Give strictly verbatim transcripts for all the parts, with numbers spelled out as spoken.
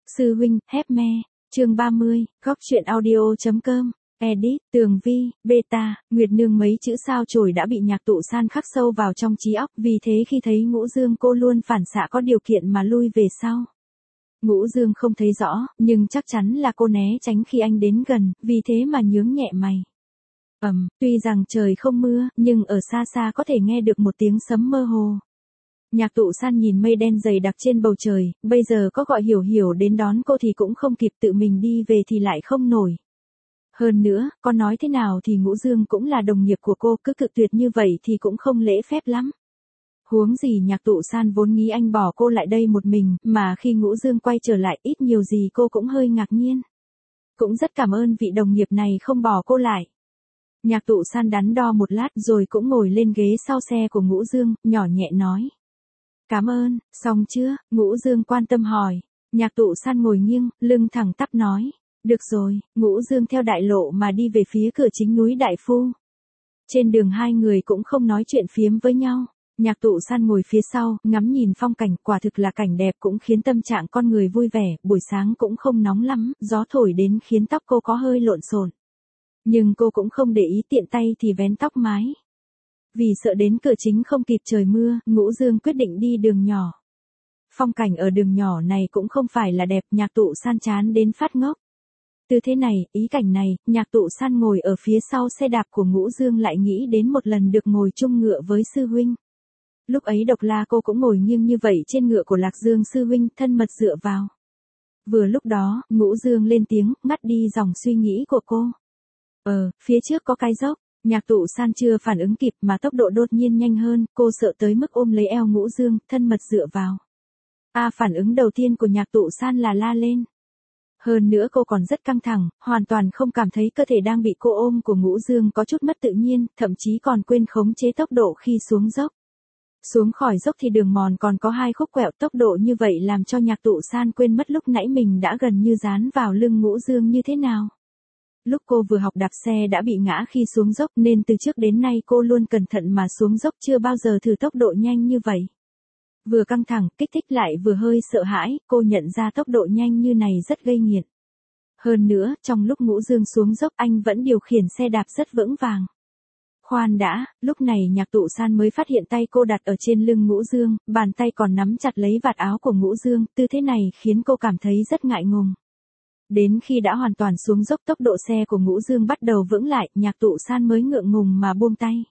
Sư huynh, hép me, chương ba mươi, góc truyện audio.com, edit, Tường Vi, beta, Nguyệt Nương mấy chữ sao chổi đã bị Nhạc Tụ San khắc sâu vào trong trí óc, vì thế khi thấy Ngũ Dương cô luôn phản xạ có điều kiện mà lui về sau. Ngũ Dương không thấy rõ, nhưng chắc chắn là cô né tránh khi anh đến gần, vì thế mà nhướng nhẹ mày. Ầm, tuy rằng trời không mưa, nhưng ở xa xa có thể nghe được một tiếng sấm mơ hồ. Nhạc Tụ San nhìn mây đen dày đặc trên bầu trời, bây giờ có gọi Hiểu Hiểu đến đón cô thì cũng không kịp, tự mình đi về thì lại không nổi. Hơn nữa, có nói thế nào thì Ngũ Dương cũng là đồng nghiệp của cô, cứ cự tuyệt như vậy thì cũng không lễ phép lắm. Huống gì Nhạc Tụ San vốn nghĩ anh bỏ cô lại đây một mình, mà khi Ngũ Dương quay trở lại ít nhiều gì cô cũng hơi ngạc nhiên. Cũng rất cảm ơn vị đồng nghiệp này không bỏ cô lại. Nhạc Tụ San đắn đo một lát rồi cũng ngồi lên ghế sau xe của Ngũ Dương, nhỏ nhẹ nói. Cảm ơn, xong chưa? Ngũ Dương quan tâm hỏi. Nhạc Tụ San ngồi nghiêng, lưng thẳng tắp nói. Được rồi, Ngũ Dương theo đại lộ mà đi về phía cửa chính núi Đại Phu. Trên đường hai người cũng không nói chuyện phiếm với nhau. Nhạc Tụ San ngồi phía sau, ngắm nhìn phong cảnh, quả thực là cảnh đẹp cũng khiến tâm trạng con người vui vẻ, buổi sáng cũng không nóng lắm, gió thổi đến khiến tóc cô có hơi lộn xộn. Nhưng cô cũng không để ý, tiện tay thì vén tóc mái. Vì sợ đến cửa chính không kịp trời mưa, Ngũ Dương quyết định đi đường nhỏ. Phong cảnh ở đường nhỏ này cũng không phải là đẹp, Nhạc Tụ San chán đến phát ngốc. Từ thế này, ý cảnh này, Nhạc Tụ San ngồi ở phía sau xe đạp của Ngũ Dương lại nghĩ đến một lần được ngồi chung ngựa với sư huynh. Lúc ấy Độc La cô cũng ngồi nghiêng như vậy trên ngựa của Lạc Dương sư huynh, thân mật dựa vào. Vừa lúc đó, Ngũ Dương lên tiếng, ngắt đi dòng suy nghĩ của cô. Ờ, phía trước có cái dốc. Nhạc Tụ San chưa phản ứng kịp mà tốc độ đột nhiên nhanh hơn, cô sợ tới mức ôm lấy eo Ngũ Dương, thân mật dựa vào. À, phản ứng đầu tiên của Nhạc Tụ San là la lên. Hơn nữa cô còn rất căng thẳng, hoàn toàn không cảm thấy cơ thể đang bị cô ôm của Ngũ Dương có chút mất tự nhiên, thậm chí còn quên khống chế tốc độ khi xuống dốc. Xuống khỏi dốc thì đường mòn còn có hai khúc quẹo, tốc độ như vậy làm cho Nhạc Tụ San quên mất lúc nãy mình đã gần như dán vào lưng Ngũ Dương như thế nào. Lúc cô vừa học đạp xe đã bị ngã khi xuống dốc nên từ trước đến nay cô luôn cẩn thận mà xuống dốc, chưa bao giờ thử tốc độ nhanh như vậy. Vừa căng thẳng, kích thích lại vừa hơi sợ hãi, cô nhận ra tốc độ nhanh như này rất gây nghiện. Hơn nữa, trong lúc Ngũ Dương xuống dốc anh vẫn điều khiển xe đạp rất vững vàng. Khoan đã, lúc này Nhạc Tụ San mới phát hiện tay cô đặt ở trên lưng Ngũ Dương, bàn tay còn nắm chặt lấy vạt áo của Ngũ Dương, tư thế này khiến cô cảm thấy rất ngại ngùng. Đến khi đã hoàn toàn xuống dốc, tốc độ xe của Ngũ Dương bắt đầu vững lại, Nhạc Tụ San mới ngượng ngùng mà buông tay.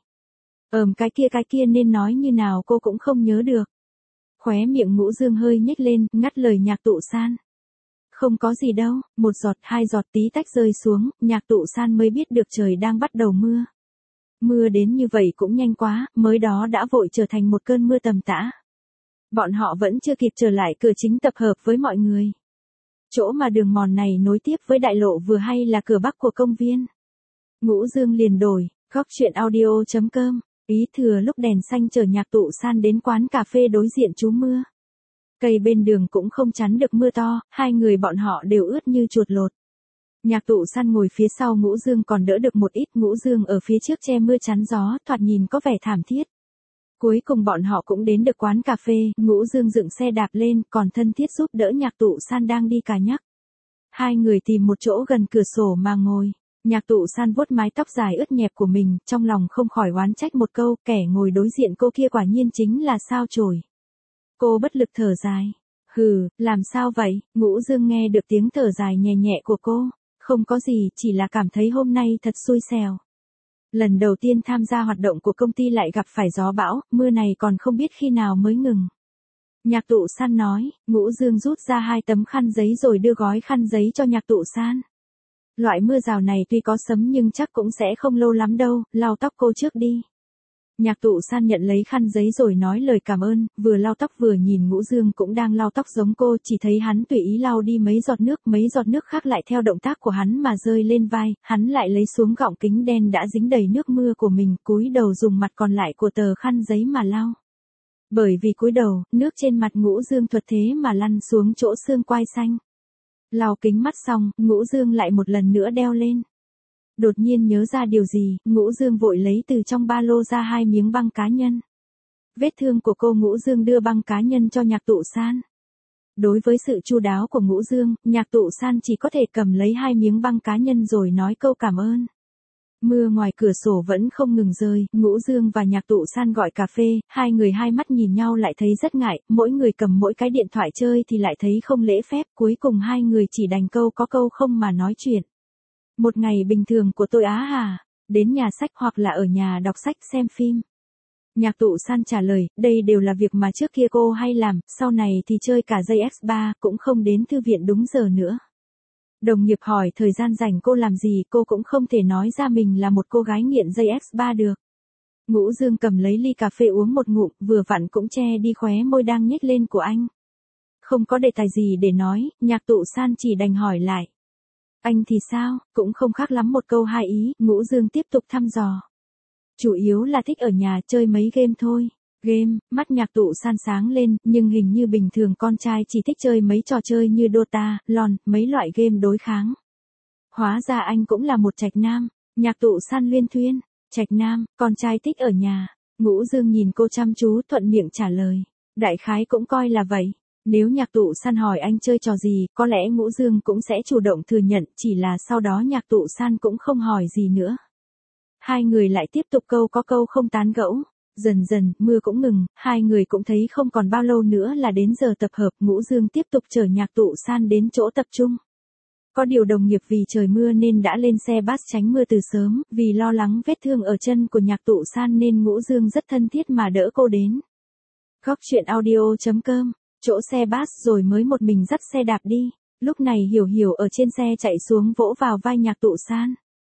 Ờm cái kia cái kia nên nói như nào cô cũng không nhớ được. Khóe miệng Ngũ Dương hơi nhếch lên, ngắt lời Nhạc Tụ San. Không có gì đâu, một giọt hai giọt tí tách rơi xuống, Nhạc Tụ San mới biết được trời đang bắt đầu mưa. Mưa đến như vậy cũng nhanh quá, mới đó đã vội trở thành một cơn mưa tầm tã. Bọn họ vẫn chưa kịp trở lại cửa chính tập hợp với mọi người. Chỗ mà đường mòn này nối tiếp với đại lộ vừa hay là cửa bắc của công viên. Ngũ Dương liền đổi, góc truyện audio.com, ý thừa lúc đèn xanh chở Nhạc Tụ San đến quán cà phê đối diện trú mưa. Cây bên đường cũng không chắn được mưa to, hai người bọn họ đều ướt như chuột lột. Nhạc Tụ San ngồi phía sau Ngũ Dương còn đỡ được một ít, Ngũ Dương ở phía trước che mưa chắn gió, thoạt nhìn có vẻ thảm thiết. Cuối cùng bọn họ cũng đến được quán cà phê, Ngũ Dương dựng xe đạp lên, còn thân thiết giúp đỡ Nhạc Tụ San đang đi cà nhắc. Hai người tìm một chỗ gần cửa sổ mà ngồi. Nhạc Tụ San vuốt mái tóc dài ướt nhẹp của mình, trong lòng không khỏi oán trách một câu, kẻ ngồi đối diện cô kia quả nhiên chính là sao chổi. Cô bất lực thở dài. Hừ, làm sao vậy? Ngũ Dương nghe được tiếng thở dài nhẹ nhẹ của cô. Không có gì, chỉ là cảm thấy hôm nay thật xui xẻo. Lần đầu tiên tham gia hoạt động của công ty lại gặp phải gió bão, mưa này còn không biết khi nào mới ngừng. Nhạc Tụ San nói, Ngũ Dương rút ra hai tấm khăn giấy rồi đưa gói khăn giấy cho Nhạc Tụ San. Loại mưa rào này tuy có sấm nhưng chắc cũng sẽ không lâu lắm đâu, lau tóc cô trước đi. Nhạc Tụ San nhận lấy khăn giấy rồi nói lời cảm ơn, vừa lau tóc vừa nhìn Ngũ Dương cũng đang lau tóc giống cô, chỉ thấy hắn tùy ý lau đi mấy giọt nước, mấy giọt nước khác lại theo động tác của hắn mà rơi lên vai, hắn lại lấy xuống gọng kính đen đã dính đầy nước mưa của mình, cúi đầu dùng mặt còn lại của tờ khăn giấy mà lau. Bởi vì cúi đầu, nước trên mặt Ngũ Dương thuật thế mà lăn xuống chỗ xương quai xanh. Lau kính mắt xong, Ngũ Dương lại một lần nữa đeo lên. Đột nhiên nhớ ra điều gì, Ngũ Dương vội lấy từ trong ba lô ra hai miếng băng cá nhân. Vết thương của cô Ngũ Dương đưa băng cá nhân cho Nhạc Tụ San. Đối với sự chu đáo của Ngũ Dương, Nhạc Tụ San chỉ có thể cầm lấy hai miếng băng cá nhân rồi nói câu cảm ơn. Mưa ngoài cửa sổ vẫn không ngừng rơi, Ngũ Dương và Nhạc Tụ San gọi cà phê, hai người hai mắt nhìn nhau lại thấy rất ngại, mỗi người cầm mỗi cái điện thoại chơi thì lại thấy không lễ phép, cuối cùng hai người chỉ đành câu có câu không mà nói chuyện. Một ngày bình thường của tôi Á hà, đến nhà sách hoặc là ở nhà đọc sách xem phim. Nhạc Tụ San trả lời, đây đều là việc mà trước kia cô hay làm, sau này thì chơi cả giây ích ba, cũng không đến thư viện đúng giờ nữa. Đồng nghiệp hỏi thời gian rảnh cô làm gì, cô cũng không thể nói ra mình là một cô gái nghiện giây ích ba được. Ngũ Dương cầm lấy ly cà phê uống một ngụm, vừa vặn cũng che đi khóe môi đang nhếch lên của anh. Không có đề tài gì để nói, Nhạc Tụ San chỉ đành hỏi lại. Anh thì sao, cũng không khác lắm một câu hai ý, Ngũ Dương tiếp tục thăm dò. Chủ yếu là thích ở nhà chơi mấy game thôi. Game, mắt Nhạc Tụ San sáng lên, nhưng hình như bình thường con trai chỉ thích chơi mấy trò chơi như Dota, LOL, mấy loại game đối kháng. Hóa ra anh cũng là một trạch nam. Nhạc Tụ San luyên thuyên, trạch nam, con trai thích ở nhà. Ngũ Dương nhìn cô chăm chú thuận miệng trả lời. Đại khái cũng coi là vậy. Nếu Nhạc Tụ San hỏi anh chơi trò gì, có lẽ Ngũ Dương cũng sẽ chủ động thừa nhận, chỉ là sau đó Nhạc Tụ San cũng không hỏi gì nữa. Hai người lại tiếp tục câu có câu không tán gẫu. Dần dần, mưa cũng ngừng, hai người cũng thấy không còn bao lâu nữa là đến giờ tập hợp, Ngũ Dương tiếp tục chở Nhạc Tụ San đến chỗ tập trung. Có điều đồng nghiệp vì trời mưa nên đã lên xe bus tránh mưa từ sớm, vì lo lắng vết thương ở chân của Nhạc Tụ San nên Ngũ Dương rất thân thiết mà đỡ cô đến. Góc truyện audio chấm com, chỗ xe bus rồi mới một mình dắt xe đạp đi, lúc này Hiểu Hiểu ở trên xe chạy xuống vỗ vào vai Nhạc Tụ San.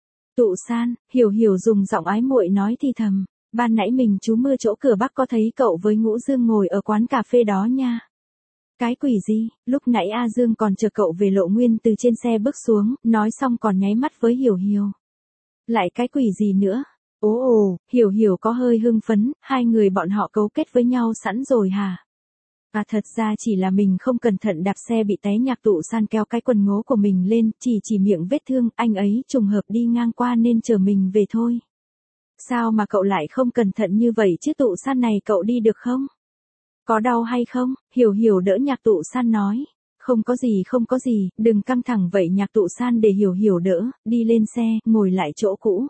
Tụ San, Hiểu Hiểu dùng giọng ái muội nói thì thầm. Ban nãy mình trú mưa chỗ cửa Bắc có thấy cậu với Ngũ Dương ngồi ở quán cà phê đó nha. Cái quỷ gì, lúc nãy A Dương còn chờ cậu về Lộ Nguyên từ trên xe bước xuống, nói xong còn nháy mắt với Hiểu Hiểu. Lại cái quỷ gì nữa? Ồ ồ, Hiểu Hiểu có hơi hưng phấn, hai người bọn họ cấu kết với nhau sẵn rồi hả? À thật ra chỉ là mình không cẩn thận đạp xe bị té. Nhạc Tụ San kéo cái quần ngố của mình lên, chỉ chỉ miệng vết thương, anh ấy trùng hợp đi ngang qua nên chở mình về thôi. Sao mà cậu lại không cẩn thận như vậy chứ? Tụ San này cậu đi được không? Có đau hay không? Hiểu Hiểu đỡ Nhạc Tụ San nói. Không có gì không có gì, đừng căng thẳng vậy. Nhạc Tụ San để Hiểu Hiểu đỡ, đi lên xe, ngồi lại chỗ cũ.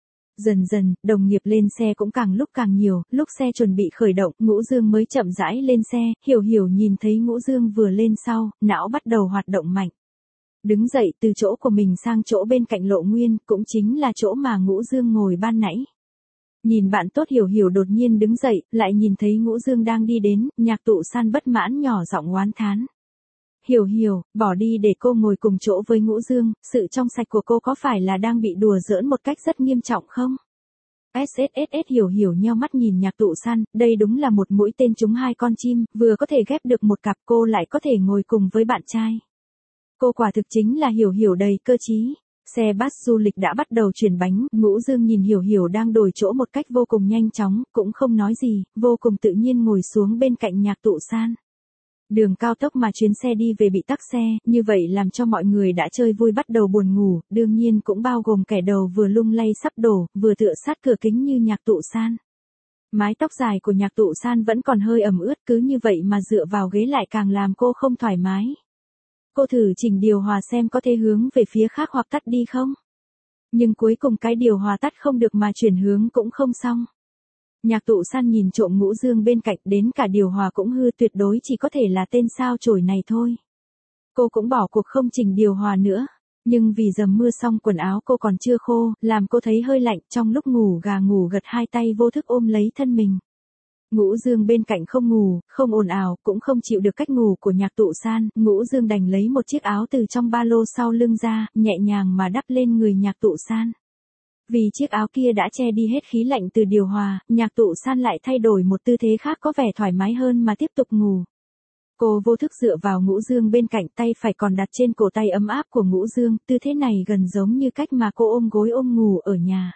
Dần dần, đồng nghiệp lên xe cũng càng lúc càng nhiều, lúc xe chuẩn bị khởi động, Ngũ Dương mới chậm rãi lên xe, Hiểu Hiểu nhìn thấy Ngũ Dương vừa lên sau, não bắt đầu hoạt động mạnh. Đứng dậy từ chỗ của mình sang chỗ bên cạnh Lộ Nguyên, cũng chính là chỗ mà Ngũ Dương ngồi ban nãy. Nhìn bạn tốt Hiểu Hiểu đột nhiên đứng dậy, lại nhìn thấy Ngũ Dương đang đi đến, Nhạc Tụ San bất mãn nhỏ giọng oán thán. Hiểu Hiểu, bỏ đi để cô ngồi cùng chỗ với Ngũ Dương, sự trong sạch của cô có phải là đang bị đùa giỡn một cách rất nghiêm trọng không? ét ét ét ét Hiểu Hiểu nheo mắt nhìn Nhạc Tụ San, đây đúng là một mũi tên trúng hai con chim, vừa có thể ghép được một cặp, cô lại có thể ngồi cùng với bạn trai. Cô quả thực chính là Hiểu Hiểu đầy cơ trí. Xe bus du lịch đã bắt đầu chuyển bánh, Ngũ Dương nhìn Hiểu Hiểu đang đổi chỗ một cách vô cùng nhanh chóng, cũng không nói gì, vô cùng tự nhiên ngồi xuống bên cạnh Nhạc Tụ San. Đường cao tốc mà chuyến xe đi về bị tắc xe, như vậy làm cho mọi người đã chơi vui bắt đầu buồn ngủ, đương nhiên cũng bao gồm kẻ đầu vừa lung lay sắp đổ, vừa tựa sát cửa kính như Nhạc Tụ San. Mái tóc dài của Nhạc Tụ San vẫn còn hơi ẩm ướt, cứ như vậy mà dựa vào ghế lại càng làm cô không thoải mái. Cô thử chỉnh điều hòa xem có thể hướng về phía khác hoặc tắt đi không? Nhưng cuối cùng cái điều hòa tắt không được mà chuyển hướng cũng không xong. Nhạc Tụ San nhìn trộm Ngũ Dương bên cạnh, đến cả điều hòa cũng hư, tuyệt đối chỉ có thể là tên sao chổi này thôi. Cô cũng bỏ cuộc không chỉnh điều hòa nữa. Nhưng vì dầm mưa xong quần áo cô còn chưa khô, làm cô thấy hơi lạnh, trong lúc ngủ gà ngủ gật hai tay vô thức ôm lấy thân mình. Ngũ Dương bên cạnh không ngủ, không ồn ào, cũng không chịu được cách ngủ của Nhạc Tụ San, Ngũ Dương đành lấy một chiếc áo từ trong ba lô sau lưng ra, nhẹ nhàng mà đắp lên người Nhạc Tụ San. Vì chiếc áo kia đã che đi hết khí lạnh từ điều hòa, Nhạc Tụ San lại thay đổi một tư thế khác có vẻ thoải mái hơn mà tiếp tục ngủ. Cô vô thức dựa vào Ngũ Dương bên cạnh, tay phải còn đặt trên cổ tay ấm áp của Ngũ Dương, tư thế này gần giống như cách mà cô ôm gối ôm ngủ ở nhà.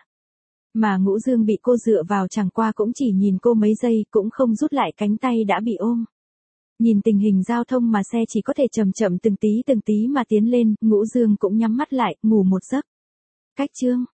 Mà Ngũ Dương bị cô dựa vào chẳng qua cũng chỉ nhìn cô mấy giây, cũng không rút lại cánh tay đã bị ôm. Nhìn tình hình giao thông mà xe chỉ có thể chậm chậm từng tí từng tí mà tiến lên, Ngũ Dương cũng nhắm mắt lại, ngủ một giấc. Cách chương